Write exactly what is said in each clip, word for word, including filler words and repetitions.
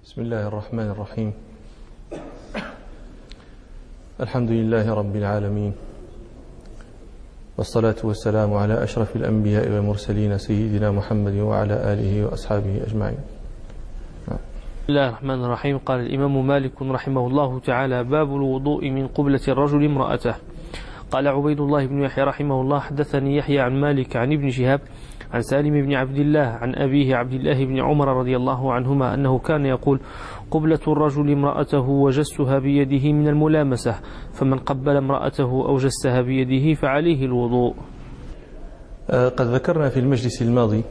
بسم الله الرحمن الرحيم. الحمد لله رب العالمين، والصلاة والسلام على أشرف الأنبياء والمرسلين سيدنا محمد وعلى آله وأصحابه أجمعين. بسم الله الرحمن الرحيم. قال الإمام مالك رحمه الله تعالى: باب الوضوء من قبلة الرجل امرأته. قال عبيد الله بن يحيى رحمه الله: حدثني يحيى عن مالك عن ابن شهاب عن سالم بن عبد الله عن أبيه عبد الله بن عمر رضي الله عنهما أنه كان يقول: قبلة الرجل امرأته وجسها بيده من الملامسة، فمن قبل امرأته أو جسها بيده فعليه الوضوء. قد ذكرنا في المجلس الماضي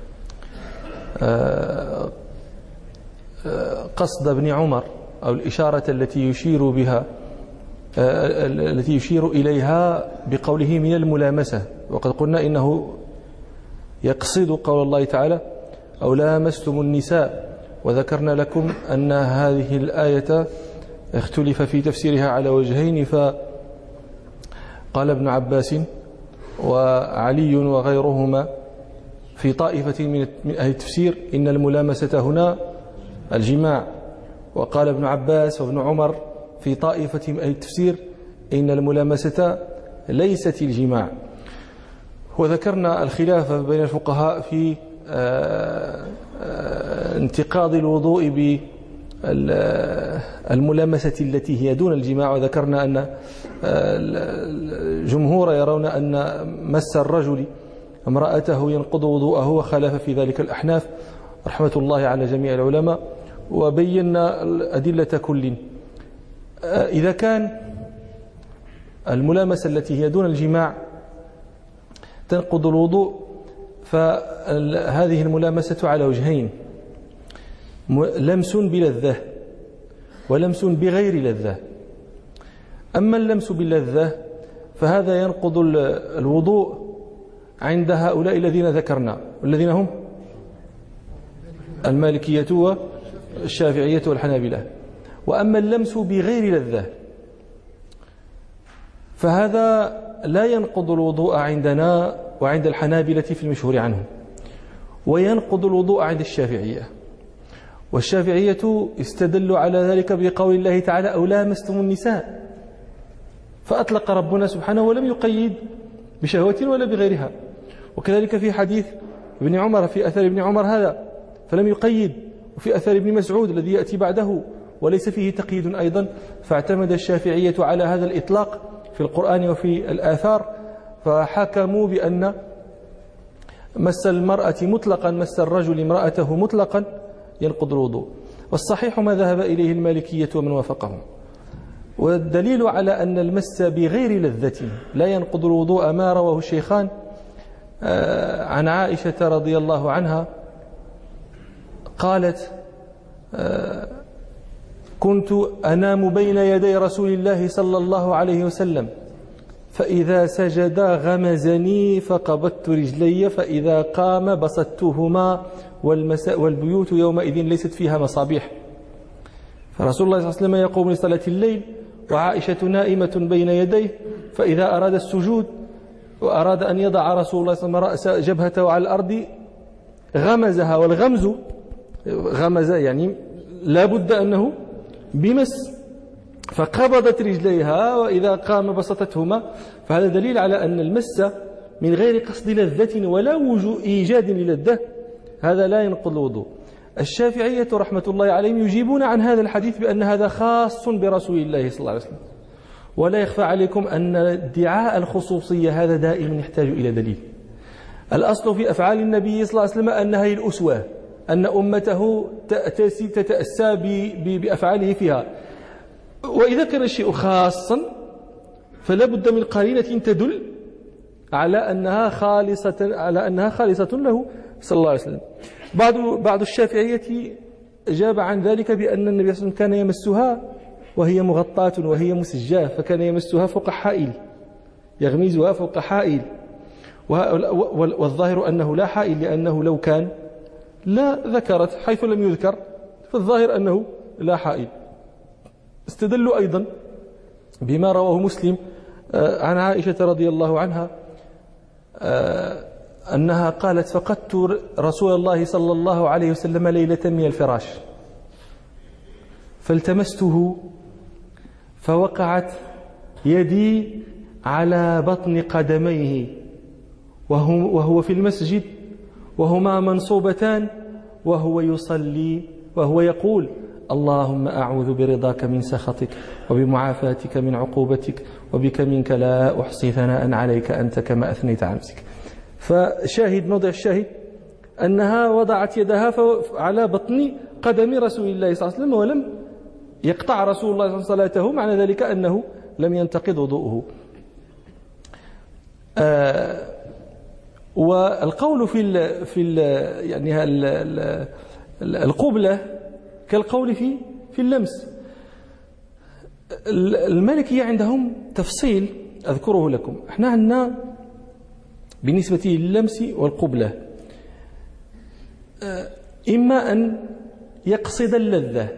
قصد ابن عمر أو الإشارة التي يشير بها التي يشير إليها بقوله من الملامسة، وقد قلنا إنه يقصد قول الله تعالى: أو لامستم النساء، وذكرنا لكم أن هذه الآية اختلف في تفسيرها على وجهين، فقال ابن عباس وعلي وغيرهما في طائفة من أهل التفسير إن الملامسة هنا الجماع، وقال ابن عباس وابن عمر في طائفة من أهل التفسير إن الملامسة ليست الجماع. وذكرنا الخلاف بين الفقهاء في انتقاض الوضوء بالملامسة التي هي دون الجماع، وذكرنا أن الجمهور يرون أن مس الرجل امرأته ينقض وضوءه، وخالف في ذلك الأحناف رحمة الله على جميع العلماء، وبينا الأدلة كل. إذا كان الملامسة التي هي دون الجماع تنقض الوضوء، فهذه الملامسة على وجهين: لمس بلذة ولمس بغير لذة. أما اللمس باللذة فهذا ينقض الوضوء عند هؤلاء الذين ذكرنا، والذين هم المالكية والشافعية والحنابلة. وأما اللمس بغير لذة فهذا لا ينقض الوضوء عندنا وعند الحنابلة في المشهور عنهم، وينقض الوضوء عند الشافعية. والشافعية استدلوا على ذلك بقول الله تعالى: أو لامستم النساء، فأطلق ربنا سبحانه ولم يقيد بشهوة ولا بغيرها. وكذلك في حديث ابن عمر، في أثر ابن عمر هذا فلم يقيد، وفي أثر ابن مسعود الذي يأتي بعده وليس فيه تقييد أيضا، فاعتمد الشافعية على هذا الإطلاق في القرآن وفي الآثار، فحكموا بأن مس المرأة مطلقا، مس الرجل امرأته مطلقا ينقض الوضوء. والصحيح ما ذهب إليه المالكية ومن وافقهم. والدليل على أن المس بغير لذة لا ينقض الوضوء ما رواه الشيخان عن عائشة رضي الله عنها قالت: كنت أنام بين يدي رسول الله صلى الله عليه وسلم، فإذا سجد غمزني فقبضت رجلي، فإذا قام بسطتهما، والبيوت يومئذ ليست فيها مصابيح. فرسول الله صلى الله عليه وسلم يقوم لصلاة الليل وعائشة نائمة بين يديه، فإذا أراد السجود وأراد أن يضع رسول الله صلى الله عليه وسلم رأس جبهته على الأرض غمزها، والغمز غمز يعني لا بد أنه بمس، فقبضت رجليها وإذا قام بسطتهما. فهذا دليل على أن المس من غير قصد لذة ولا وجود إيجاد للذة هذا لا ينقض الوضوء. الشافعية رحمة الله عليهم يجيبون عن هذا الحديث بأن هذا خاص برسول الله صلى الله عليه وسلم. ولا يخفى عليكم أن ادعاء الخصوصية هذا دائما يحتاج إلى دليل. الأصل في أفعال النبي صلى الله عليه وسلم أنها هي الأسوة، أن أمته تتأسى بأفعاله فيها. وإذا كان الشيء خاصا فلا بد من قرينة تدل على أنها خالصة على أنها خالصة له صلى الله عليه وسلم. بعض بعض الشافعية أجاب عن ذلك بأن النبي صلى الله عليه وسلم كان يمسها وهي مغطاة وهي مسجاة، فكان يمسها فوق حائل، يغمزها فوق حائل، والظاهر أنه لا حائل، لأنه لو كان لا ذكرت، حيث لم يذكر فالظاهر أنه لا حائل. استدلوا أيضا بما رواه مسلم عن عائشة رضي الله عنها أنها قالت: فقدت رسول الله صلى الله عليه وسلم ليلة من الفراش، فالتمسته فوقعت يدي على بطن قدميه وهو, وهو في المسجد وهما منصوبتان وهو يصلي وهو يقول اللهم أعوذ برضاك من سخطك وبمعافاتك من عقوبتك وبك منك لا أحصي ثناء عليك أنت كما أثنيت على نفسك. فشاهد موضع الشاهد أنها وضعت يدها على بطن قدم رسول الله صلى الله عليه وسلم ولم يقطع رسول الله صلى الله عليه وسلم صلاته، معنى ذلك أنه لم ينتقض وضوءه. آه والقول في ال في ال يعني ال ال القبلة كالقول في في اللمس. المالكية عندهم تفصيل أذكره لكم. احنا عندنا بالنسبة لللمس والقبلة إما أن يقصد اللذة،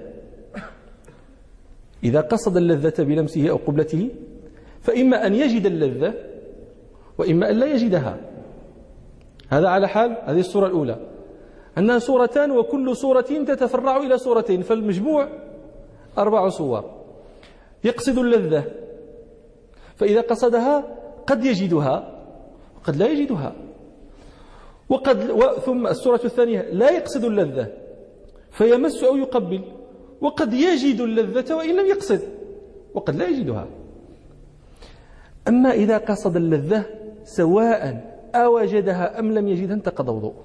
إذا قصد اللذة بلمسه أو قبلته فإما أن يجد اللذة وإما أن لا يجدها. هذا على حال هذه الصورة الأولى، أنها صورتان وكل صورة تتفرع إلى صورتين، فالمجموع أربع صور. يقصد اللذة، فإذا قصدها قد يجدها وقد لا يجدها، وقد و ثم الصورة الثانية لا يقصد اللذة فيمس أو يقبل، وقد يجد اللذة وإن لم يقصد وقد لا يجدها. أما إذا قصد اللذة سواء أوجدها أم لم يجدها انتقض وضوءه.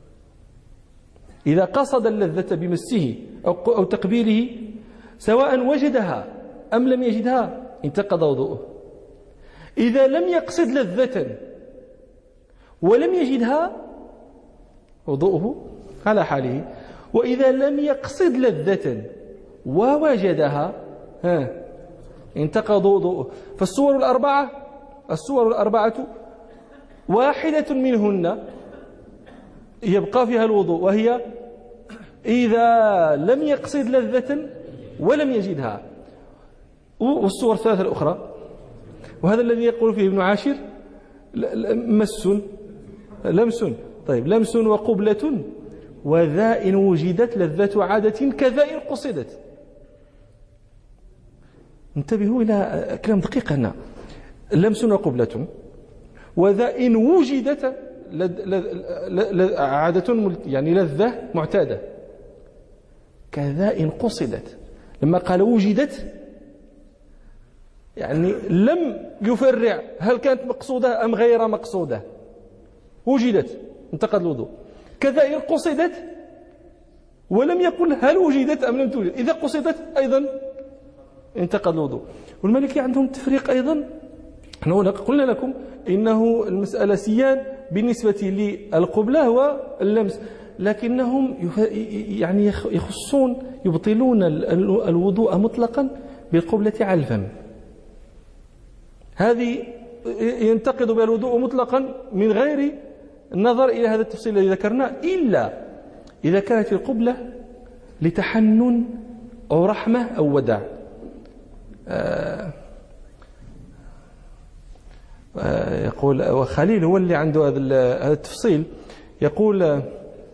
إذا قصد اللذة بمسه أو تقبيله سواء وجدها أم لم يجدها انتقض وضوءه. إذا لم يقصد لذة ولم يجدها وضوءه على حاله، وإذا لم يقصد لذة ووجدها ها انتقض وضوءه. فالصور الأربعة الصور الأربعة واحدة منهن يبقى فيها الوضوء، وهي إذا لم يقصد لذة ولم يجدها. والصور الثلاثة الأخرى، وهذا الذي يقول فيه ابن عاشر مس لمس طيب لمس وقبلة وذا إن وجدت لذة عادة كذا إن قصدت. انتبهوا إلى كلام دقيق هنا، لمس وقبلة وذا إن وجدت لد لد عادة يعني لذة معتادة كذا إن قصدت. لما قال وجدت يعني لم يفرع هل كانت مقصودة أم غير مقصودة، وجدت انتقض الوضوء. كذا إن قصدت ولم يقل هل وجدت أم لم توجد، إذا قصدت أيضا انتقض الوضوء. والمالكي عندهم تفريق أيضا. نحن قلنا لكم إنه المسألة سيان بالنسبة للقبلة واللمس، لكنهم يعني يخصون يبطلون الوضوء مطلقا بالقبلة على الفم. هذه ينتقد بها الوضوء مطلقا من غير النظر إلى هذا التفصيل الذي ذكرناه، إلا إذا كانت القبلة لتحنن أو رحمة أو وداع. آه آه يقول وخليل هو اللي عنده هذا التفصيل، يقول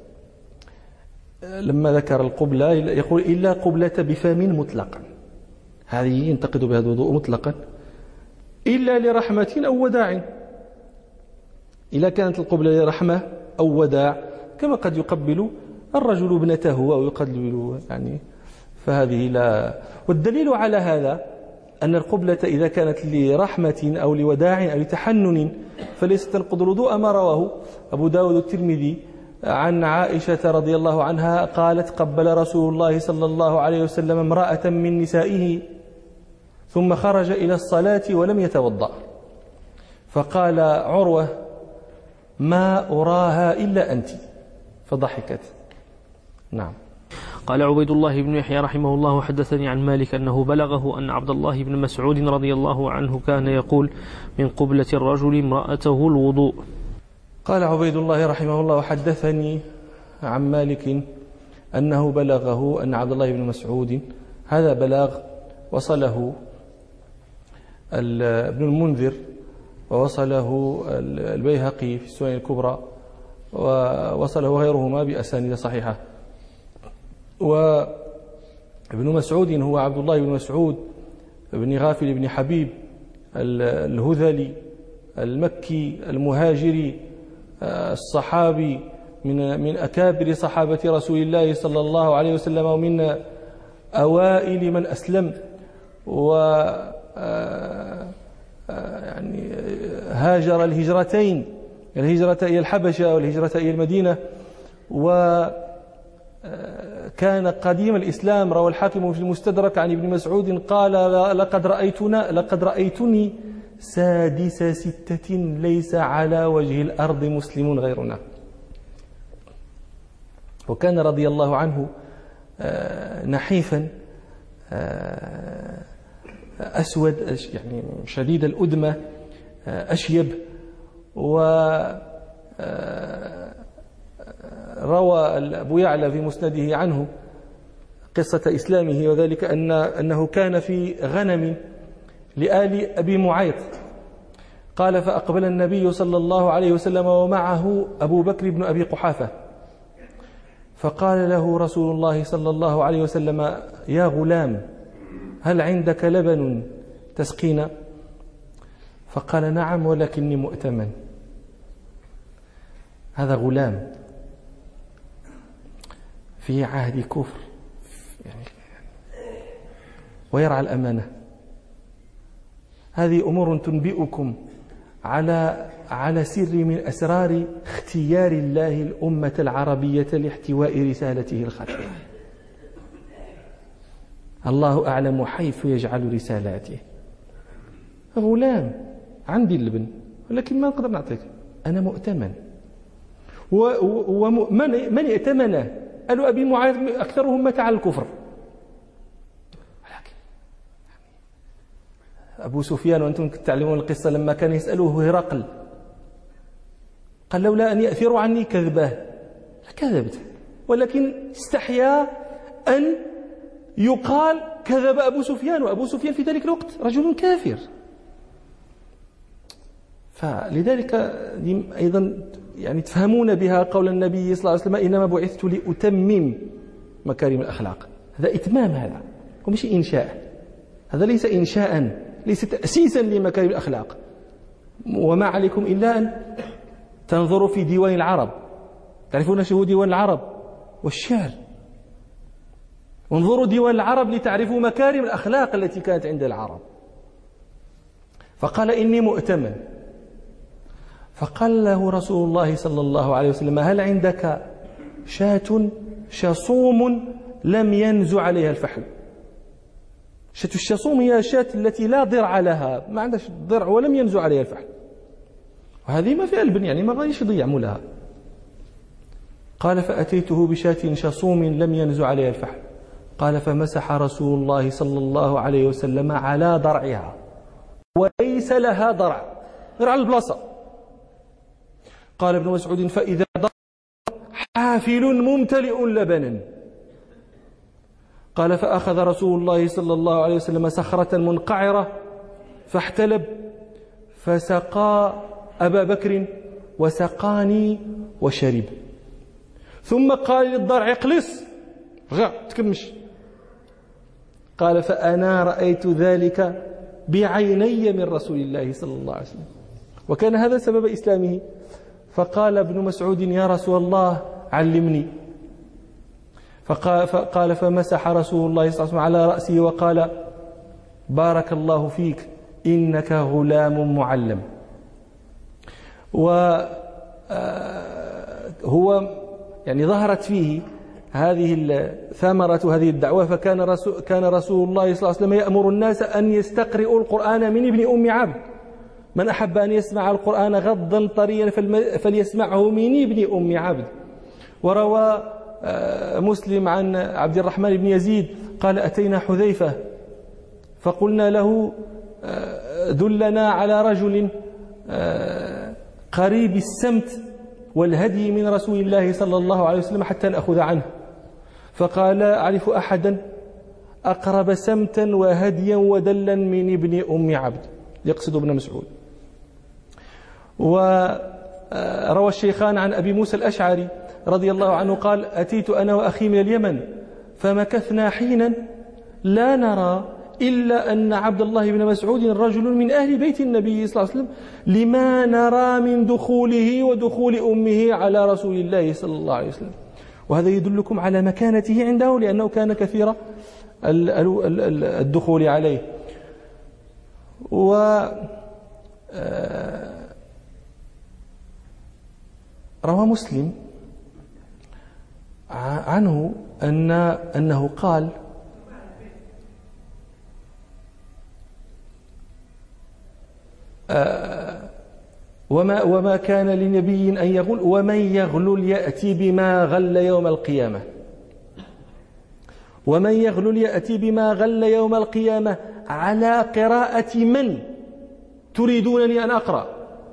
لما ذكر القبلة يقول إلا قبلة بفم مطلقا، هذه ينتقد بها الوضوء مطلقا إلا لرحمة أو وداع. إذا كانت القبلة لرحمة أو وداع كما قد يقبل الرجل ابنته أو يقبل يعني، فهذه لا. والدليل على هذا أن القبلة إذا كانت لرحمة أو لوداع أو لتحنن فليست تنقض الوضوء، ما رواه أبو داود الترمذي عن عائشة رضي الله عنها قالت قبل رسول الله صلى الله عليه وسلم امرأة من نسائه ثم خرج إلى الصلاة ولم يتوضأ، فقال عروة ما أراها إلا أنت، فضحكت. نعم. قال عبيد الله بن يحيى رحمه الله حدثني عن مالك أنه بلغه أن عبد الله بن مسعود رضي الله عنه كان يقول من قبلة الرجل امرأته الوضوء. قال عبيد الله رحمه الله حدثني عن مالك أنه بلغه أن عبد الله بن مسعود، هذا بلاغ وصله ابن المنذر ووصله البيهقي في السنن الكبرى ووصله غيرهما بأسانيد صحيحة. ابن مسعود هو عبد الله بن مسعود بن غافل بن حبيب الهذلي المكي المهاجري الصحابي من من أكابر صحابة رسول الله صلى الله عليه وسلم ومن أوائل من أسلم، و يعني هاجر الهجرتين، الهجرة إلى الحبشة والهجرة إلى المدينة، وكان قديم الإسلام. روى الحاكم في المستدرك عن ابن مسعود قال لقد رأيتنا لقد رأيتني سادس ستة ليس على وجه الأرض مسلم غيرنا. وكان رضي الله عنه نحيفا أسود يعني شديد الأدمة أشيب، وروى أبو يعلى في مسنده عنه قصة إسلامه، وذلك أن أنه كان في غنم لآل أبي معيط. قال فأقبل النبي صلى الله عليه وسلم ومعه أبو بكر بن أبي قحافة، فقال له رسول الله صلى الله عليه وسلم يا غلام هل عندك لبن تسقينا؟ فقال نعم ولكني مؤتمن. هذا غلام في عهد كفر يعني ويرعى الأمانة. هذه أمور تنبئكم على على سر من أسرار اختيار الله الأمة العربية لاحتواء رسالته الخاتمة. الله أعلم حيث يجعل رسالاته. غلام عندي اللبن ولكن ما نقدر نعطيك، أنا مؤتمن. ومن من ائتمنه؟ قالوا أبي معاذ أكثرهم مات على الكفر. أبو سفيان وأنتم تعلمون القصة لما كان يسأله هرقل قال لولا أن يأثروا عني كذبه لكذبت، ولكن استحيا أن يقال كذب أبو سفيان، وأبو سفيان في ذلك الوقت رجل كافر. فلذلك أيضا يعني تفهمون بها قول النبي صلى الله عليه وسلم إنما بعثت لأتمم مكارم الأخلاق. هذا إتمام، هذا ومش إنشاء، هذا ليس إنشاء، ليس تأسيسا لمكارم الأخلاق. وما عليكم إلا أن تنظروا في ديوان العرب، تعرفون شو هو ديوان العرب والشعر، وانظروا ديوان العرب لتعرفوا مكارم الأخلاق التي كانت عند العرب. فقال إني مؤتمن. فقال له رسول الله صلى الله عليه وسلم هل عندك شاة شصوم لم ينزع عليها الفحل؟ شاة الشصوم هي شاة التي لا ضرع لها، ما عندهاش ضرع ولم ينزع عليها الفحل، وهذه ما فيها البن يعني ما غاديش يضيع مولها. قال فأتيته بشاة شصوم لم ينزع عليها الفحل. قال فمسح رسول الله صلى الله عليه وسلم على ضرعها وليس لها ضرع غير على البلاصة. قال ابن مسعود فإذا ضرع حافل ممتلئ لبنا. قال فأخذ رسول الله صلى الله عليه وسلم صخرة منقعرة فاحتلب فسقى أبا بكر وسقاني وشرب، ثم قال للضرع اقلص رجع تكمش. قال فأنا رأيت ذلك بعيني من رسول الله صلى الله عليه وسلم، وكان هذا سبب إسلامه. فقال ابن مسعود يا رسول الله علمني. فقال, فقال فمسح رسول الله صلى الله عليه وسلم على رأسه وقال بارك الله فيك إنك غلام معلم. وهو يعني ظهرت فيه هذه الثمرة هذه الدعوة. فكان رسول, كان رسول الله صلى الله عليه وسلم يأمر الناس أن يستقرئوا القرآن من ابن أم عبد. من أحب أن يسمع القرآن غضا طريا فليسمعه من ابن أم عبد. وروى مسلم عن عبد الرحمن بن يزيد قال أتينا حذيفة فقلنا له دلنا على رجل قريب السمت والهدي من رسول الله صلى الله عليه وسلم حتى نأخذ عنه. فقال أعرف أحدا أقرب سمتا وهديا ودلا من ابن أم عبد، يقصد ابن مسعود. وروى الشيخان عن أبي موسى الأشعري رضي الله عنه قال أتيت أنا وأخي من اليمن فمكثنا حينا لا نرى إلا أن عبد الله بن مسعود رجل من أهل بيت النبي صلى الله عليه وسلم، لما نرى من دخوله ودخول أمه على رسول الله صلى الله عليه وسلم. وهذا يدلكم على مكانته عنده، لأنه كان كثير الدخول عليه. و روى مسلم عنه أن أنه قال: وما وما كان لنبي أن يغل، ومن يغلل يأتي بما غل يوم القيامة. ومن يغلل يأتي بما غل يوم القيامة على قراءة من تريدونني أن أقرأ؟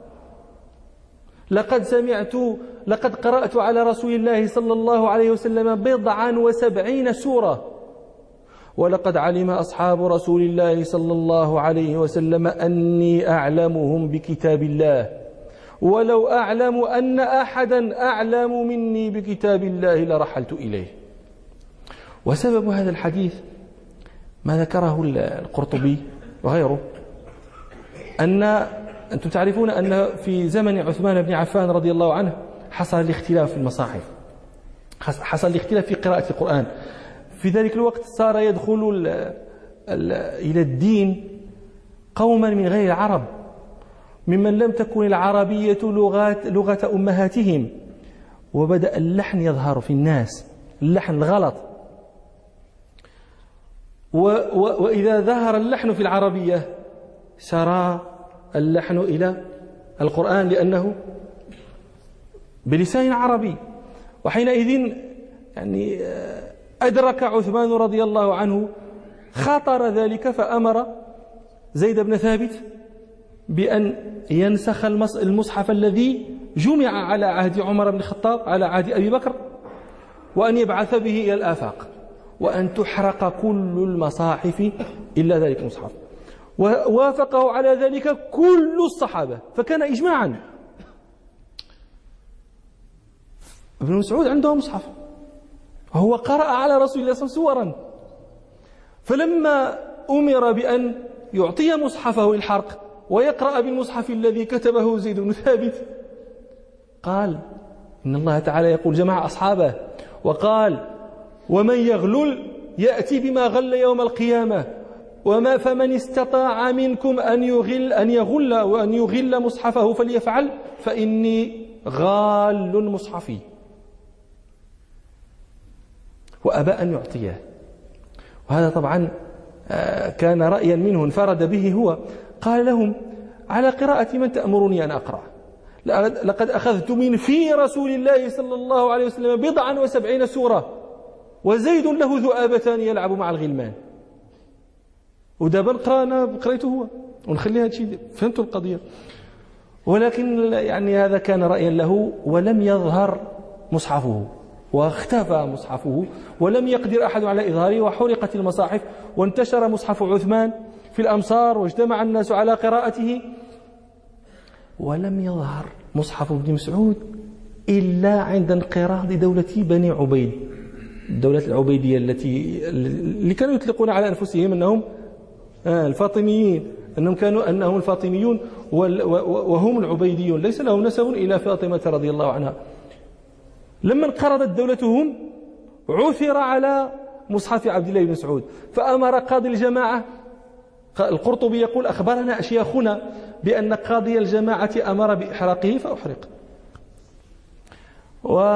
لقد سمعت لقد قرأت على رسول الله صلى الله عليه وسلم بضعا وسبعين سورة، ولقد علم أصحاب رسول الله صلى الله عليه وسلم أني أعلمهم بكتاب الله، ولو أعلم أن أحدا أعلم مني بكتاب الله لرحلت إليه. وسبب هذا الحديث ما ذكره القرطبي وغيره، أن أنتم تعرفون أن في زمن عثمان بن عفان رضي الله عنه حصل الاختلاف في المصاحف، حصل الاختلاف في قراءة القرآن. في ذلك الوقت صار يدخل ال ال إلى الدين قوما من غير العرب، ممن لم تكن العربية لغات لغة أمهاتهم، وبدأ اللحن يظهر في الناس، اللحن الغلط. وإذا ظهر اللحن في العربية سرى اللحن إلى القرآن لأنه بلسان عربي. وحينئذ يعني أدرك عثمان رضي الله عنه خطر ذلك، فأمر زيد بن ثابت بأن ينسخ المصحف الذي جمع على عهد عمر بن الخطاب على عهد أبي بكر، وأن يبعث به إلى الآفاق، وأن تحرق كل المصاحف إلا ذلك المصحف. ووافقه على ذلك كل الصحابة، فكان إجماعا. ابن مسعود عنده مصحف، هو قرأ على رسول الله صلى الله عليه وسلم سورا، فلما أمر بأن يعطي مصحفه الحرق ويقرأ بالمصحف الذي كتبه زيد بن ثابت، قال: إن الله تعالى يقول جمع أصحابه وقال: ومن يغلل يأتي بما غل يوم القيامة، وما فمن استطاع منكم أن يغل أن يغل وأن يغل مصحفه فليفعل، فإني غال مصحفي. وأبى أن يعطيه. وهذا طبعا كان رأيا منه انفرد به هو. قال لهم: على قراءة من تأمرني أن أقرأ؟ لقد أخذت من في رسول الله صلى الله عليه وسلم بضعا وسبعين سورة، وزيد له ذؤابتان يلعب مع الغلمان. ودابا نقرأ أنا قريته هو ونخلي هذا الشيء. فهمتوا القضية؟ ولكن يعني هذا كان رأيا له، ولم يظهر مصحفه، واختفى مصحفه، ولم يقدر أحد على إظهاره، وحرقت المصاحف، وانتشر مصحف عثمان في الأمصار، واجتمع الناس على قراءته، ولم يظهر مصحف ابن مسعود إلا عند انقراض دولة بني عبيد، الدولة العبيدية التي اللي كانوا يطلقون على أنفسهم أنهم الفاطميين، أنهم كانوا أنهم الفاطميون وهم العبيديون، ليس لهم نسب إلى فاطمة رضي الله عنها. لما انقرضت دولتهم عثر على مصحف عبد الله بن مسعود، فأمر قاضي الجماعة. القرطبي يقول: أخبرنا أشياخنا بأن قاضي الجماعة أمر بإحراقه فأحرق. و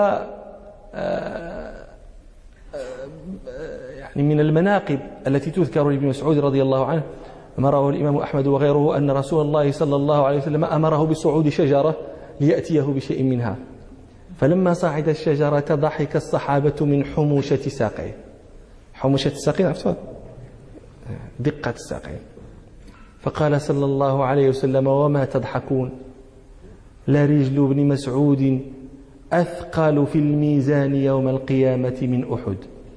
يعني من المناقب التي تذكر لابن مسعود رضي الله عنه ما رواه الإمام أحمد وغيره، أن رسول الله صلى الله عليه وسلم أمره بصعود شجرة ليأتيه بشيء منها، فلما صعد الشجرة ضحك الصحابة من حموشة ساقيه. حموشة الساقين عرفتوها؟ دقة الساقين. فقال صلى الله عليه وسلم: وما تضحكون؟ لرجل ابن مسعود أثقل في الميزان يوم القيامة من أحد.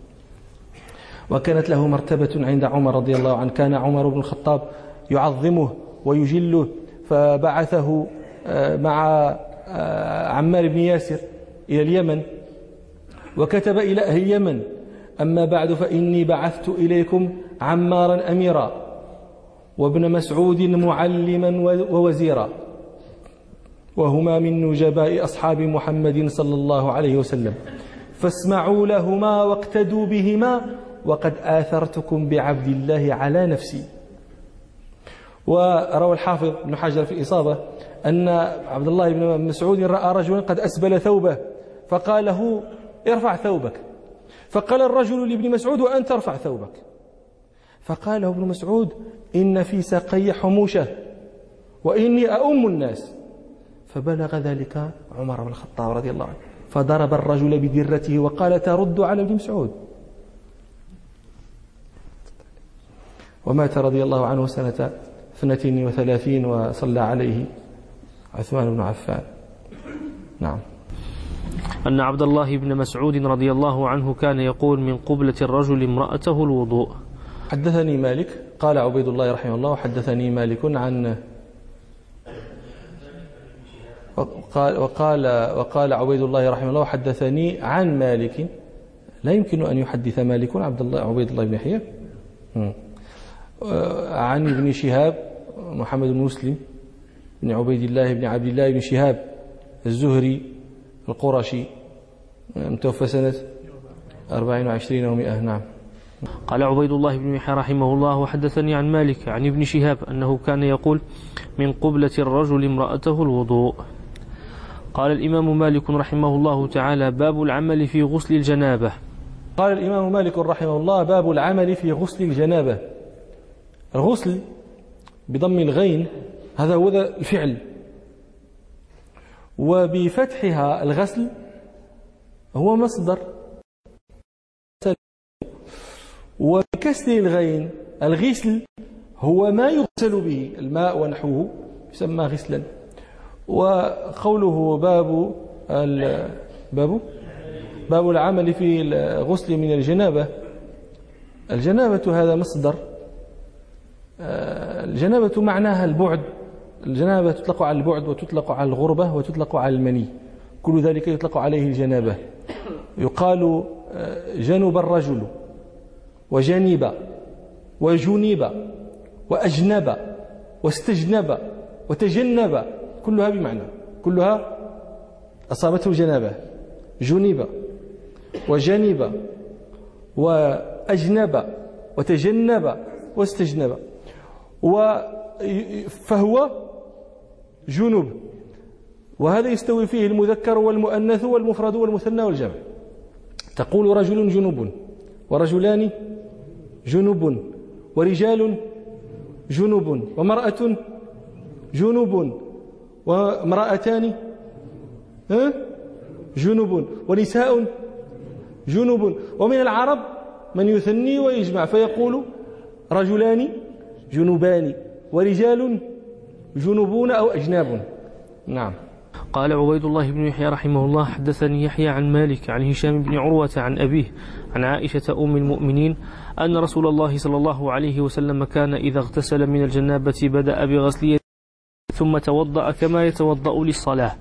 وكانت له مرتبة عند عمر رضي الله عنه، كان عمر بن الخطاب يعظمه ويجله، فبعثه مع عمار بن ياسر إلى اليمن، وكتب إلى أهل اليمن أما بعد فإني بعثت إليكم عمارا أميرا وابن مسعود معلما ووزيرا وهما من نجباء أصحاب محمد صلى الله عليه وسلم فاسمعوا لهما واقتدوا بهما وقد آثرتكم بعبد الله على نفسي. وروى الحافظ ابن حجر في الإصابة أن عبد الله بن مسعود رأى رجلا قد أسبل ثوبه فقال له ارفع ثوبك، فقال الرجل لابن مسعود وأنت ترفع ثوبك، فقال ابن مسعود إن في ساقي حموشة وإني أؤم الناس، فبلغ ذلك عمر بن الخطاب رضي الله عنه فضرب الرجل بدرته وقال ترد على ابن مسعود، ومات رضي الله عنه سنة اثنتين وثلاثين وصلى عليه عثمان بن عفان. نعم. أن عبد الله بن مسعود رضي الله عنه كان يقول من قبلة الرجل امرأته الوضوء. حدثني مالك قال عبيد الله رحمه الله وحدثني مالك عن وقال وقال وقال عبيد الله رحمه الله وحدثني عن مالك. لا يمكن أن يحدث مالك عبد الله عبيد الله بن يحيى عن ابن شهاب محمد بن مسلم بن عبيد الله بن عبد الله بن شهاب الزهري القرشي متوفى سنة أربعين وعشرين ومئة. نعم. قال عبيد الله بن يحيى رحمه الله وحدثني عن مالك عن ابن شهاب أنه كان يقول من قبلة الرجل امرأته الوضوء. قال الإمام مالك رحمه الله تعالى باب العمل في غسل الجنابة. قال الإمام مالك رحمه الله باب العمل في غسل الجنابة. الغسل بضم الغين هذا هو الفعل، وبفتحها الغسل هو مصدر، وبكسر الغين الغسل هو ما يغسل به الماء ونحوه يسمى غسلا. وقوله باب باب باب العمل في الغسل من الجنابة، الجنابة هذا مصدر. الجنابة معناها البعد، الجنابة تطلق على البعد وتطلق على الغربة وتطلق على المني، كل ذلك يطلق عليه الجنابة. يقال جنب الرجل وجنب وجنب وأجنب واستجنب وتجنب، كلها بمعنى، كلها أصابته جنابة. جنب وجنب وأجنب وتجنب واستجنب، فهو جنب، وهذا يستوي فيه المذكر والمؤنث والمفرد والمثنى والجمع. تقول رجل جنب ورجلان جنب ورجال جنب ومرأة جنب وامرأتان جنب ونساء جنب. ومن العرب من يثني ويجمع فيقول رجلان جنوبان ورجال جنوبون أو أجناب. نعم. قال عبيد الله بن يحيى رحمه الله حدثني يحيى عن مالك عن هشام بن عروة عن أبيه عن عائشة أم المؤمنين أن رسول الله صلى الله عليه وسلم كان إذا اغتسل من الجنابة بدأ بغسل يديه ثم توضأ كما يتوضأ للصلاة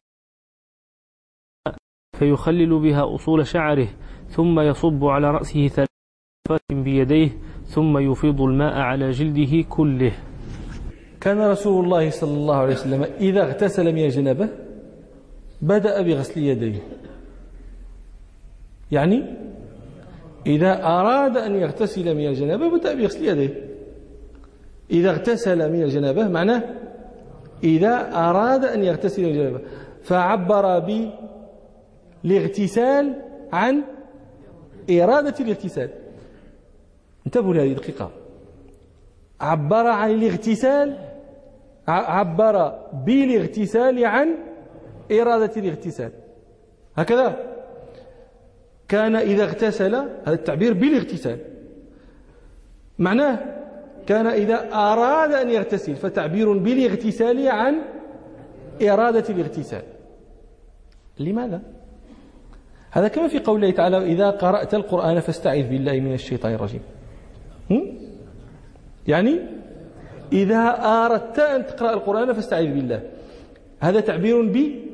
فيخلل بها أصول شعره ثم يصب على رأسه ثلاث بيديه ثم يفيض الماء على جلده كله. كان رسول الله صلى الله عليه وسلم إذا اغتسل من الجنابة بدأ بغسل يديه، يعني إذا أراد أن يغتسل من الجنابة بدأ بغسل يديه. إذا اغتسل من الجنابة معناه إذا أراد أن يغتسل من الجنابة، فعبر بالاغتسال عن إرادة الاغتسال. انتبهوا لهذه الدقيقة، عبر عن الاغتسال، عبر بالاغتسال عن إرادة الاغتسال، هكذا. كان إذا اغتسل، هذا التعبير بالاغتسال، معناه كان إذا أراد أن يغتسل، فتعبير بالاغتسال عن إرادة الاغتسال. لماذا؟ هذا كما في قوله تعالى إذا قرأت القرآن فاستعذ بالله من الشيطان الرجيم. يعني إذا أردت أن تقرأ القرآن فاستعذ بالله، هذا تعبير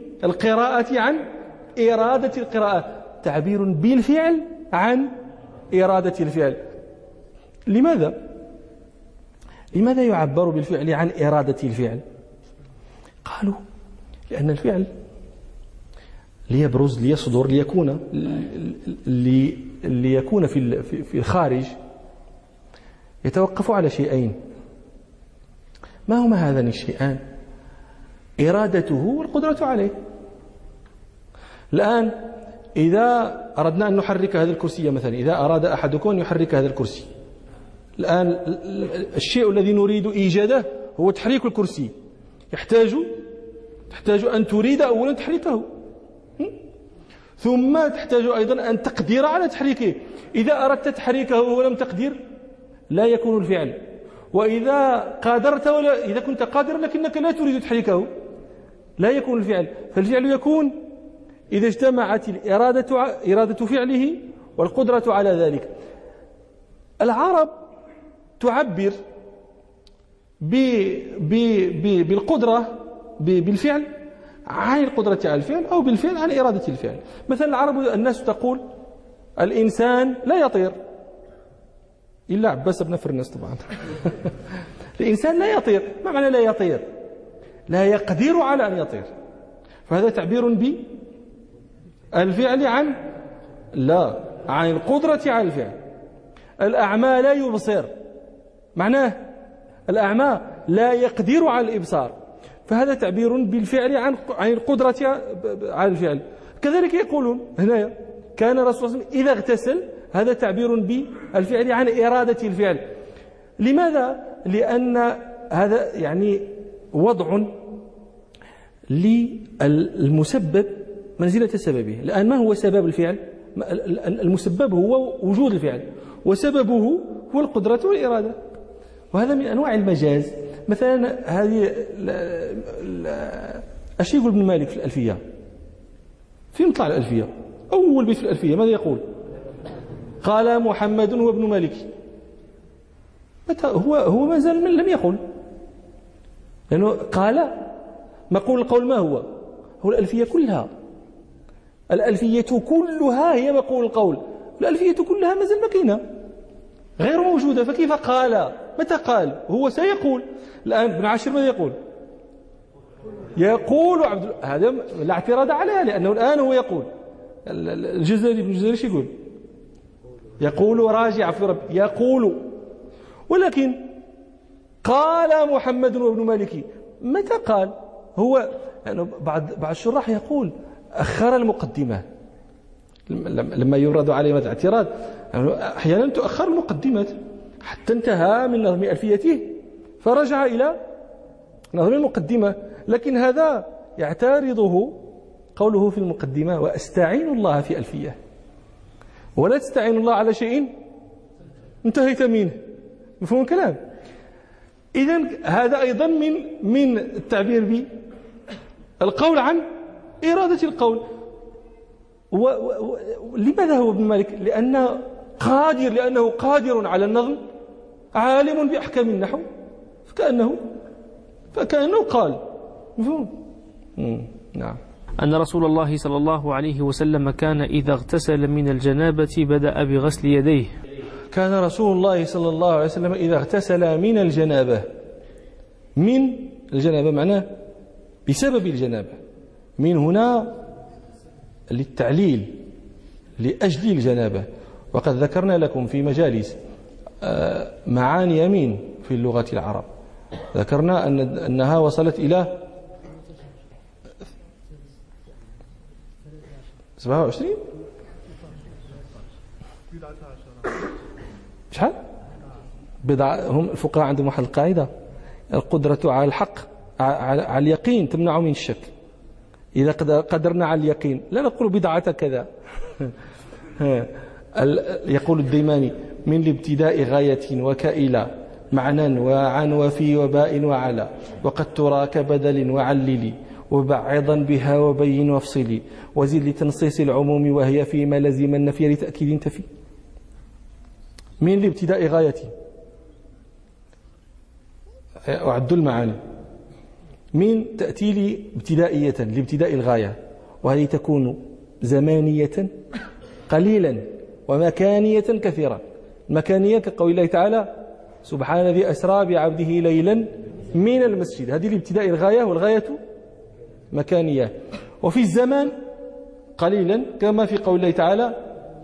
بالقراءة عن إرادة القراءة، تعبير بالفعل عن إرادة الفعل. لماذا؟ لماذا يعبر بالفعل عن إرادة الفعل؟ قالوا لأن الفعل ليبرز ليصدر ليكون لي ليكون في في الخارج يتوقف على شيئين. ما هما هذان الشيئان؟ إرادته والقدرة عليه. الآن إذا أردنا أن نحرك هذا الكرسي مثلا، إذا أراد أحدكم أن يحرك هذا الكرسي، الآن الشيء الذي نريد إيجاده هو تحريك الكرسي. يحتاج تحتاج أن تريد أولا تحريكه، ثم تحتاج أيضا أن تقدر على تحريكه. إذا أردت تحريكه ولم تقدر لا يكون الفعل، وإذا قادرت ولا إذا كنت قادرا لكنك لا تريد تحريكه لا يكون الفعل. فالفعل يكون إذا اجتمعت الإرادة إرادة فعله والقدرة على ذلك. العرب تعبر ب ب ب بالقدرة بالفعل عن القدرة على الفعل، أو بالفعل عن إرادة الفعل. مثلا العرب الناس تقول الإنسان لا يطير إلا عباس بن فرناس طبعا. الإنسان لا يطير. ما معنى لا يطير؟ لا يقدر على أن يطير. فهذا تعبير بالفعل عن لا عن القدرة على الفعل. الأعمى لا يبصر، معناه الأعمى لا يقدر على الإبصار، فهذا تعبير بالفعل عن عن القدرة على الفعل. كذلك يقولون هنا كان الرسول صلى الله عليه وسلم إذا اغتسل، هذا تعبير بالفعل عن إرادة الفعل. لماذا؟ لأن هذا يعني وضع للمسبب منزلة سببه. الآن ما هو سبب الفعل؟ المسبب هو وجود الفعل، وسببه هو القدرة والإرادة. وهذا من أنواع المجاز. مثلا هذه الشيء يقول ابن مالك في الألفية، في مطلع الألفية أول بيت في الألفية ماذا يقول؟ قال محمد وابن مالك. متى هو هو ما زال من لم يقل، لأنه قال مقول القول ما هو؟ هو الألفية كلها. الألفية كلها هي مقول القول. الألفية كلها ما زال مكينة غير موجودة. فكيف قال؟ متى قال؟ هو سيقول. الآن ابن عاشر ماذا يقول؟ يقول عبد هذا لا اعتراض عليه، لأنه الآن هو يقول. الجزري ابن الجزري شو يقول؟ يقول راجع في رب يقول. ولكن قال محمد وابن مالك، متى قال؟ هو يعني بعض بعض الشراح يقول أخر المقدمة لما يورد عليه هذا الاعتراض. يعني أحيانا تؤخر المقدمات حتى انتهى من نظم ألفيته فرجع إلى نظم المقدمة. لكن هذا يعترضه قوله في المقدمة وأستعين الله في ألفية، ولا تستعين الله على شيء انتهيت منه. مفهوم الكلام؟ إذن هذا أيضا من من التعبير بالقول عن إرادة القول. لماذا هو ابن مالك؟ لأنه قادر لأنه قادر على النظم، عالم بأحكام النحو، فكأنه فكأنه قال. مفهوم؟ نعم. أن رسول الله صلى الله عليه وسلم كان إذا اغتسل من الجنابة بدأ بغسل يديه. كان رسول الله صلى الله عليه وسلم إذا اغتسل من الجنابة، من الجنابة معناه بسبب الجنابة، من هنا للتعليل لأجل الجنابة. وقد ذكرنا لكم في مجالس معاني من في اللغة العرب، ذكرنا أن أنها وصلت إلى سبعة وعشرين شحال بضع. هم الفقهاء عندهم واحد القاعدة: القدرة على الحق على اليقين تمنع من الشك. إذا قدرنا على اليقين لا نقول بضعة كذا. يقول الديماني: من الابتداء غاية وكائلة معنى وعن وفي وباء وعلى، وقد ترى كبدل وعللي وبعضا بها وبين وافصلي، وزد لتنصيص العموم وهي فيما لزم النفي لتأكيد تفي. من الابتداء غاية أعد المعاني. من تأتي لي ابتدائية لابتداء الغاية، وهذه تكون زمانية قليلا ومكانية كثيرة. المكانية كقول الله تعالى سبحان الذي أسرى بعبده ليلا من المسجد، هذه الابتداء الغاية، والغاية مكانية. وفي الزمان قليلا كما في قول الله تعالى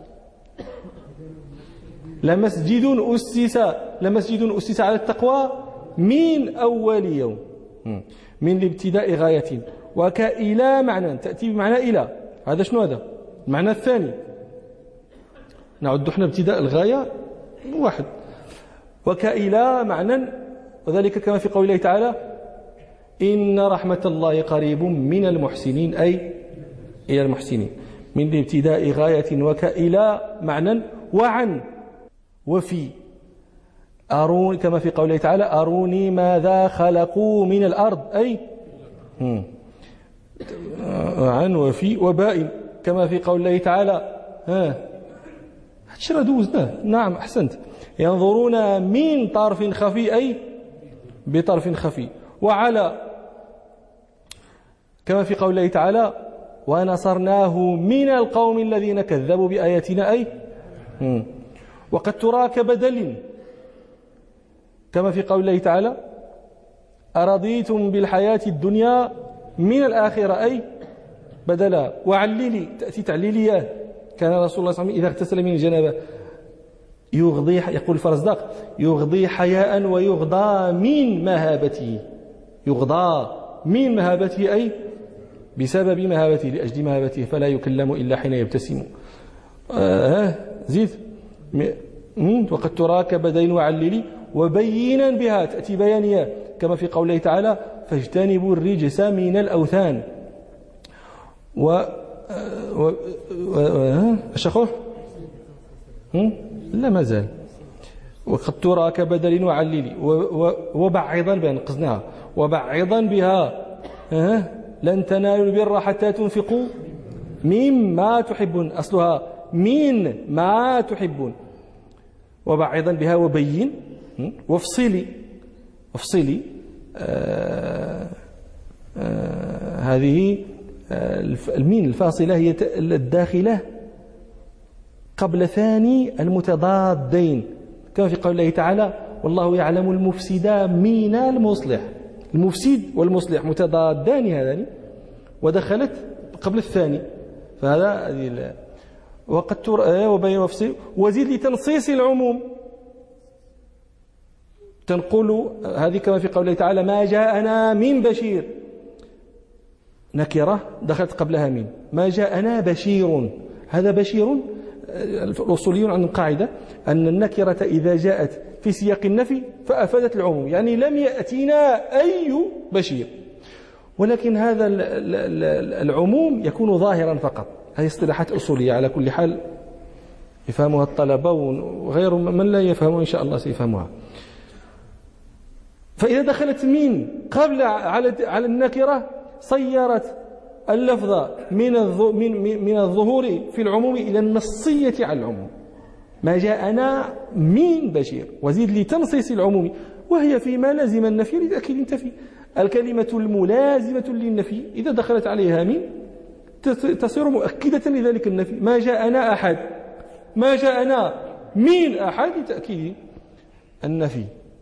لمسجد أسس لمسجد أسس على التقوى من أول يوم، من الابتداء غاية. وكإلى معنى تأتي بمعنى إلى، هذا شنو هذا المعنى الثاني، نعد احنا ابتداء الغاية واحد. وكإلى معنى، وذلك كما في قول الله تعالى إن رحمة الله قريب من المحسنين، أي إلى المحسنين، من الابتداء غاية. وكإلى معنى وعن وفي، أروني كما في قوله تعالى أروني ماذا خلقوا من الأرض، أي عن وفي. وباء كما في قوله تعالى ها هاتشرا دوزنا، نعم أحسنت، ينظرون من طرف خفي، أي بطرف خفي. وعلى كما في قوله تعالى ونصرناه من القوم الذين كذبوا بآياتنا، أي مم. وقد تراك بدل كما في قول الله تعالى أرضيتم بالحياة الدنيا من الآخرة، أي بدلا. وعللي تأتي تعليلية، كان رسول الله صلى الله عليه وسلم إذا اغتسل من الجنابة يغضي، يقول الفرزدق يغضي حياء ويغضى من مهابته، يغضى من مهابته أي بسبب مهابته، لأجل مهابته، فلا يكلم إلا حين يبتسم. آه زيد وقد تراك بدين وعللي وبينا بها، تأتي بيانية كما في قوله تعالى فاجتنبوا الرجس من الأوثان. و أشخوه لا ما زال. وقد تراك بدل وعللي وبعضا بها، نقصناها وبعضا بها لن تنالوا البر حتى تنفقوا مما تحبون، أصلها من ما تحبون. وبعضا بها وبين وافصلي، افصلي آه آه هذه آه المين الفاصلة هي الداخلة قبل ثاني المتضادين، كما في قول الله تعالى والله يعلم المفسد من المصلح، المفسد والمصلح متضادان هذان، ودخلت قبل الثاني، فهذا هذه. وقد تر وبين وفصل وزيد لتنصيص العموم، تنقل هذه كما في قوله تعالى ما جاءنا من بشير، نكرة دخلت قبلها من، ما جاءنا بشير، هذا بشير. الأصوليون عندهم قاعدة أن النكرة إذا جاءت في سياق النفي فأفادت العموم، يعني لم يأتينا أي بشير، ولكن هذا العموم يكون ظاهرا فقط. هذه اصطلاحات أصولية على كل حال يفهمها الطلبة، وغير من لا يفهمها إن شاء الله سيفهمها. فإذا دخلت من قبل على على النكرة صيرت اللفظ من من من الظهور في العموم إلى النصية على العموم، ما جاءنا من بشير، وزيد لتنصيص العموم، وهي فيما لازم النفي لتأكيد النفي. الكلمة الملازمة للنفي إذا دخلت عليها من تصير مؤكدة لذلك النفي. ما جاءنا أحد، ما جاءنا من أحد لتأكيد النفي.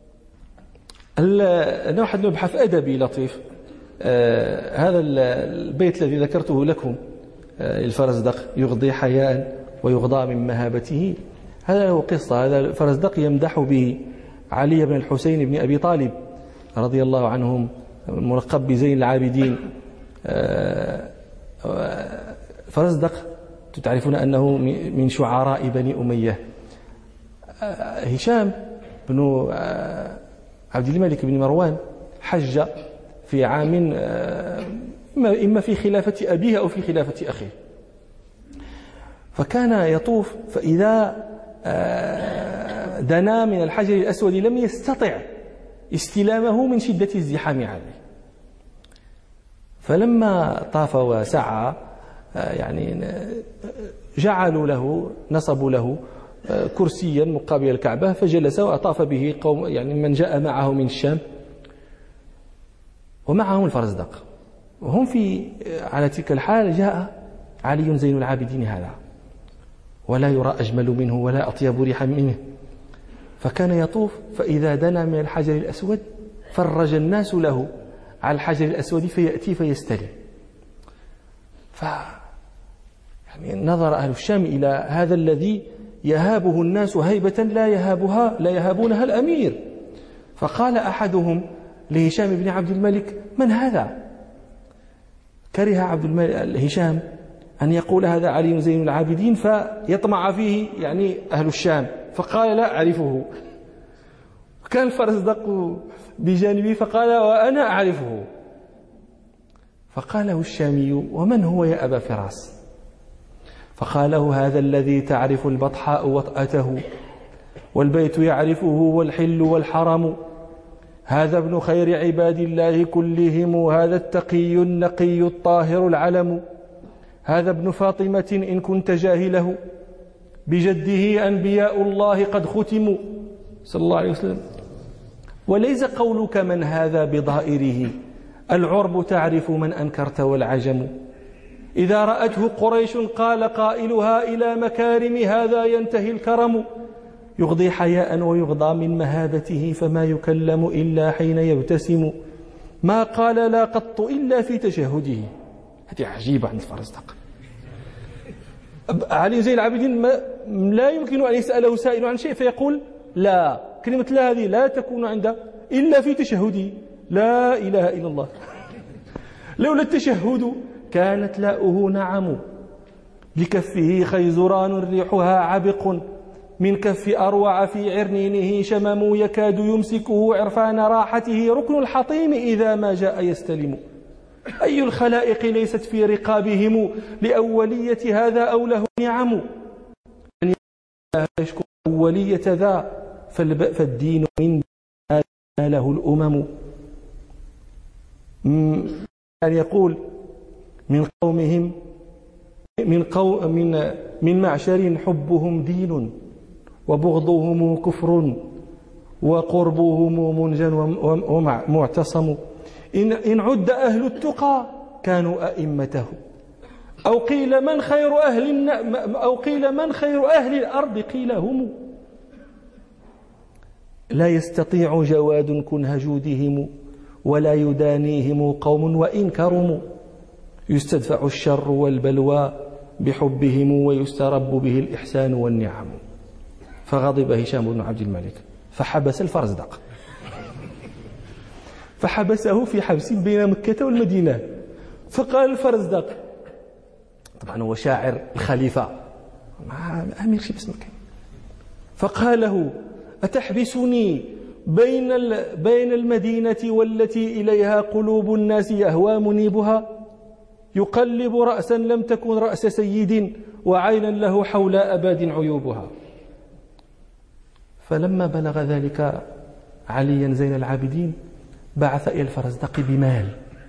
أنا واحد مبحث أدبي لطيف، آه هذا البيت الذي ذكرته لكم آه الفرزدق يغضي حياء ويغضى من مهابته، هذا له قصة. هذا الفرزدق يمدح به علي بن الحسين بن أبي طالب رضي الله عنهم، الملقب بزين العابدين. آه فرزدق تعرفون أنه من شعراء بني أمية. آه هشام بن آه عبد الملك بن مروان حج في عام إما في خلافة أبيه أو في خلافة أخيه، فكان يطوف، فإذا دنا من الحجر الأسود لم يستطع استلامه من شدة الزحام عليه، فلما طاف وسعى يعني جعلوا له نصبوا له كرسيا مقابل الكعبة فجلس وأطاف به قوم يعني من جاء معه من الشام ومعهم الفرزدق، وهم في على تلك الحال جاء علي زين العابدين هذا ولا يرى أجمل منه ولا أطيب ريحا منه. فكان يطوف فإذا دنا من الحجر الأسود فرج الناس له على الحجر الأسود فيأتي فيستلم. ف يعني نظر أهل الشام إلى هذا الذي يهابه الناس هيبة لا يهابها لا يهابونها الأمير. فقال أحدهم لهشام بن عبد الملك: من هذا؟ كره عبد الملك هشام أن يقول هذا علي زين العابدين فيطمع فيه يعني أهل الشام، فقال: لا أعرفه. كان الفرزدق بجانبه فقال: وأنا أعرفه. فقال له الشامي: ومن هو يا أبا فراس؟ فقال له: هذا الذي تعرف البطحاء وطأته والبيت يعرفه والحل والحرم، هذا ابن خير عباد الله كلهم، هذا التقي النقي الطاهر العلم، هذا ابن فاطمة إن كنت جاهله، بجده أنبياء الله قد ختموا صلى الله عليه وسلم. وليس قولك من هذا بضائره، العرب تعرف من أنكرت والعجم، إذا رأته قريش قال قائلها إلى مكارم هذا ينتهي الكرم، يغضي حياء ويغضى من مهابته فما يكلم إلا حين يبتسم، ما قال لا قط إلا في تشهده. هذه عجيبة عند الفرزدق. علي زين العابدين لا يمكن أن يسأله سائل عن شيء فيقول لا، كلمة لا هذه لا تكون عنده إلا في تشهده، لا إله إلا الله. لولا التشهد كانت لاؤه نعم، بكفه خيزران ريحها عبق، من كف أروع في عرنينه شمم، يكاد يمسكه عرفان راحته ركن الحطيم إذا ما جاء يستلم. أي الخلائق ليست في رقابهم لأولية هذا أو له نعم، أن يشكر أولية ذا فالدين من له الأمم. أن يقول من قومهم من قو من من معشر حبهم دين وبغضهم كفر وقربهم منجن ومعتصم، إن, إن عد أهل التقى كانوا أئمته، أو قيل من خير أهل أو قيل من خير أهل الأرض قيل هم، لا يستطيع جواد كنه جودهم ولا يدانيهم قوم وإن كرموا، يستدفع الشر والبلوى بحبهم ويسترب به الإحسان والنعم. فغضب هشام بن عبد الملك فحبس الفرزدق، فحبسه في حبس بين مكة والمدينة. فقال الفرزدق، طبعا هو شاعر الخليفة مع أمير شي بس مكان، فقال له: أتحبسني بين بين المدينة والتي إليها قلوب الناس يهوى منيبها، يقلب رأسا لم تكن رأس سيد وعينا له حول أباد عيوبها. فلما بلغ ذلك عليا زين العابدين بعث إلى الفرزدق بمال،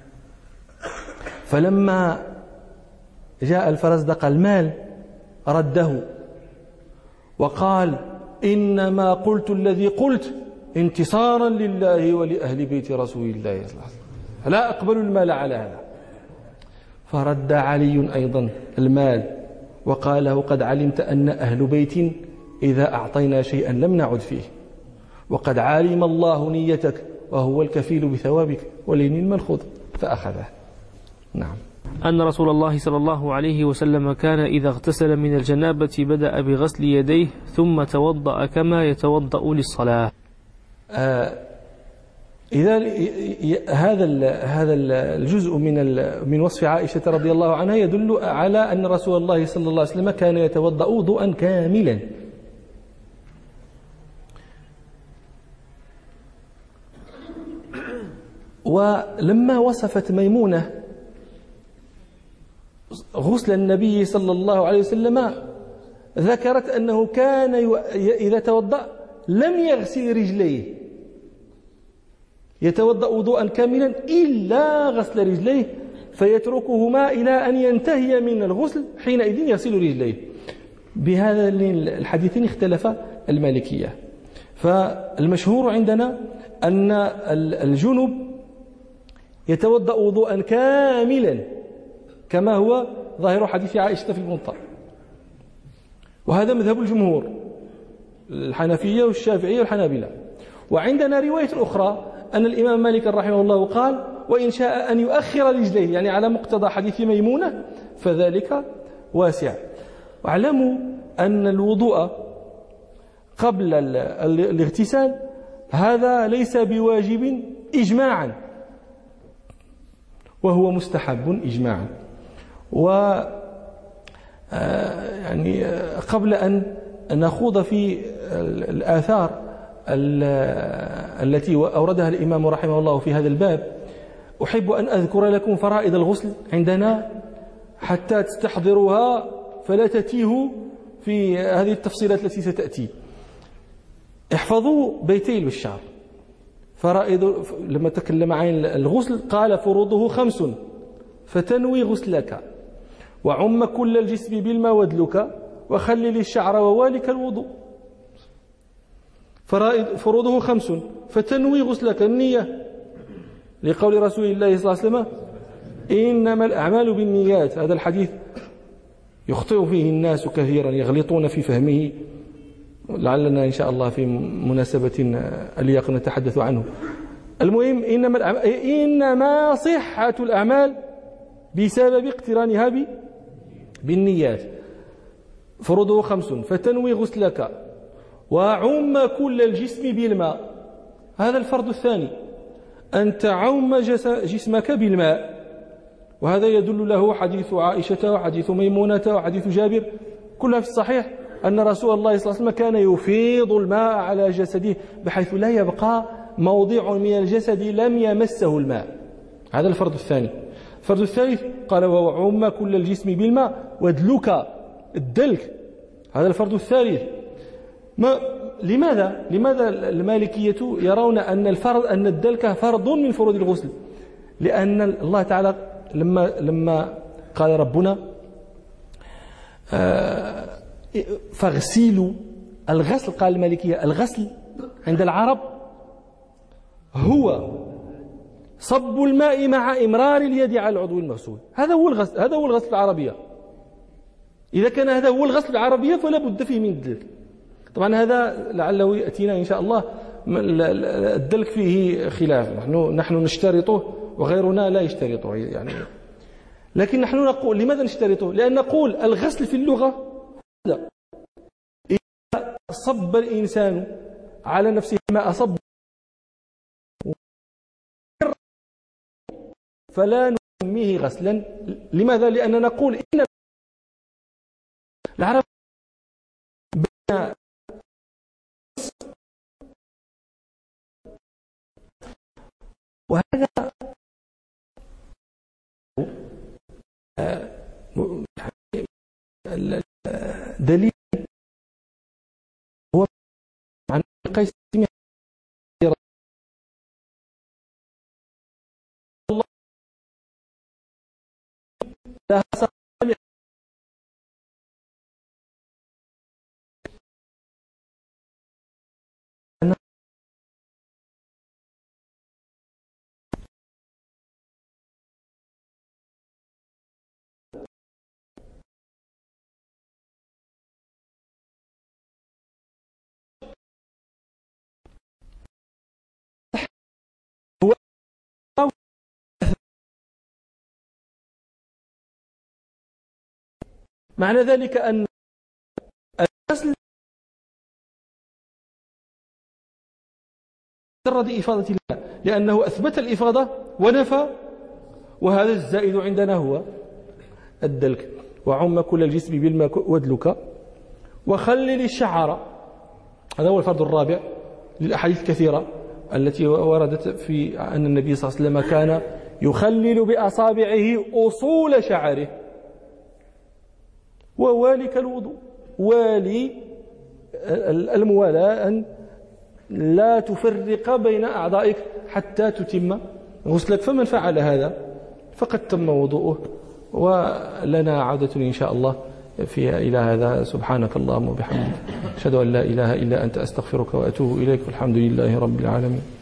فلما جاء الفرزدق المال رده وقال: إنما قلت الذي قلت انتصارا لله ولأهل بيت رسول الله صلى الله عليه وسلم، لا أقبل المال على هذا. فرد علي أيضا المال وقال له: قد علمت أن أهل بيت إذا أعطينا شيئا لم نعد فيه، وقد علم الله نيتك وهو الكفيل بثوابك ولين المنخوض، فأخذه. نعم. أن رسول الله صلى الله عليه وسلم كان إذا اغتسل من الجنابة بدأ بغسل يديه ثم توضأ كما يتوضأ للصلاة. آه إذا هذا هذا الجزء من من وصف عائشة رضي الله عنها يدل على أن رسول الله صلى الله عليه وسلم كان يتوضأ وضوءا كاملا. ولما وصفت ميمونة غسل النبي صلى الله عليه وسلم ذكرت أنه كان إذا توضأ لم يغسل رجليه، يتوضأ وضوءا كاملا إلا غسل رجليه فيتركهما إلى أن ينتهي من الغسل، حينئذ يغسل رجليه. بهذا الحديثين اختلف المالكية. فالمشهور عندنا أن الجنب يتوضأ وضوءا كاملا كما هو ظاهر حديث عائشة في الموطأ، وهذا مذهب الجمهور الحنفية والشافعية والحنابلة. وعندنا رواية أخرى أن الإمام مالك رحمه الله قال وإن شاء أن يؤخر رجليه، يعني على مقتضى حديث ميمونة، فذلك واسع. واعلموا أن الوضوء قبل الاغتسال هذا ليس بواجب إجماعا، وهو مستحب إجماعا. و يعني قبل أن نخوض في الآثار التي أوردها الإمام رحمه الله في هذا الباب، أحب أن أذكر لكم فرائض الغسل عندنا حتى تستحضروها فلا تتيهوا في هذه التفصيلات التي ستأتي. احفظوا بيتي البشار. فرائض لما تكلم عن الغسل قال فروضه خمس فتنوي غسلك وعم كل الجسم بالماء ودلك وخلل الشعر ووالك الوضوء. فرائض فروضه خمس فتنوي غسلك، النية، لقول رسول الله صلى الله عليه وسلم إنما الأعمال بالنيات. هذا الحديث يخطئ فيه الناس كثيرا، يغلطون في فهمه، لعلنا إن شاء الله في مناسبة أليق نتحدث عنه. المهم إنما, الأعمال إنما صحة الأعمال بسبب اقترانها بالنيات. فروضه خمس فتنوي غسلك وعم كل الجسم بالماء. هذا الفرض الثاني، أن تعم جسمك بالماء، وهذا يدل له حديث عائشة وحديث ميمونة وحديث جابر كلها في الصحيح أن رسول الله صلى الله عليه وسلم كان يفيض الماء على جسده بحيث لا يبقى موضع من الجسد لم يمسه الماء. هذا الفرض الثاني. الفرض الثالث قال وعم كل الجسم بالماء ودلك، الدلك، هذا الفرض الثالث. ما لماذا لماذا المالكية يرون أن الفرض أن الدلك فرض من فروض الغسل؟ لأن الله تعالى لما لما قال ربنا آه فاغسلوا، الغسل قال المالكية الغسل عند العرب هو صب الماء مع إمرار اليد على العضو المغسول. هذا هو الغسل، هذا هو الغسل العربية. إذا كان هذا هو الغسل العربية فلا بد فيه من الدلك. طبعا هذا لعله يأتينا إن شاء الله، الدلك فيه خلاف، نحن نحن نشترطه وغيرنا لا يشترطه يعني. لكن نحن نقول لماذا نشترطه؟ لأن نقول الغسل في اللغة إذا صب الإنسان على نفسه ما أصب فلا نسميه غسلا. لماذا؟ لأن نقول إن العرب بين وهذا دليل هو عن قيس الله لا معنى ذلك أن الغسل مجرد إفاضة الله، لأنه أثبت الإفاضة ونفى، وهذا الزائد عندنا هو الدلك. وعم كل الجسم بالماء ودلك وخلل الشعر، هذا هو الفرض الرابع للأحاديث الكثيرة التي وردت في أن النبي صلى الله عليه وسلم كان يخلل بأصابعه أصول شعره. ووالك الوضوء، والي الموالاة أن لا تفرق بين أعضائك حتى تتم غسلك، فمن فعل هذا فقد تم وضوءه. ولنا عودة إن شاء الله فيها إلى هذا. سبحانك اللهم وبحمدك أشهد أن لا إله إلا أنت أستغفرك وأتوب إليك، والحمد لله رب العالمين.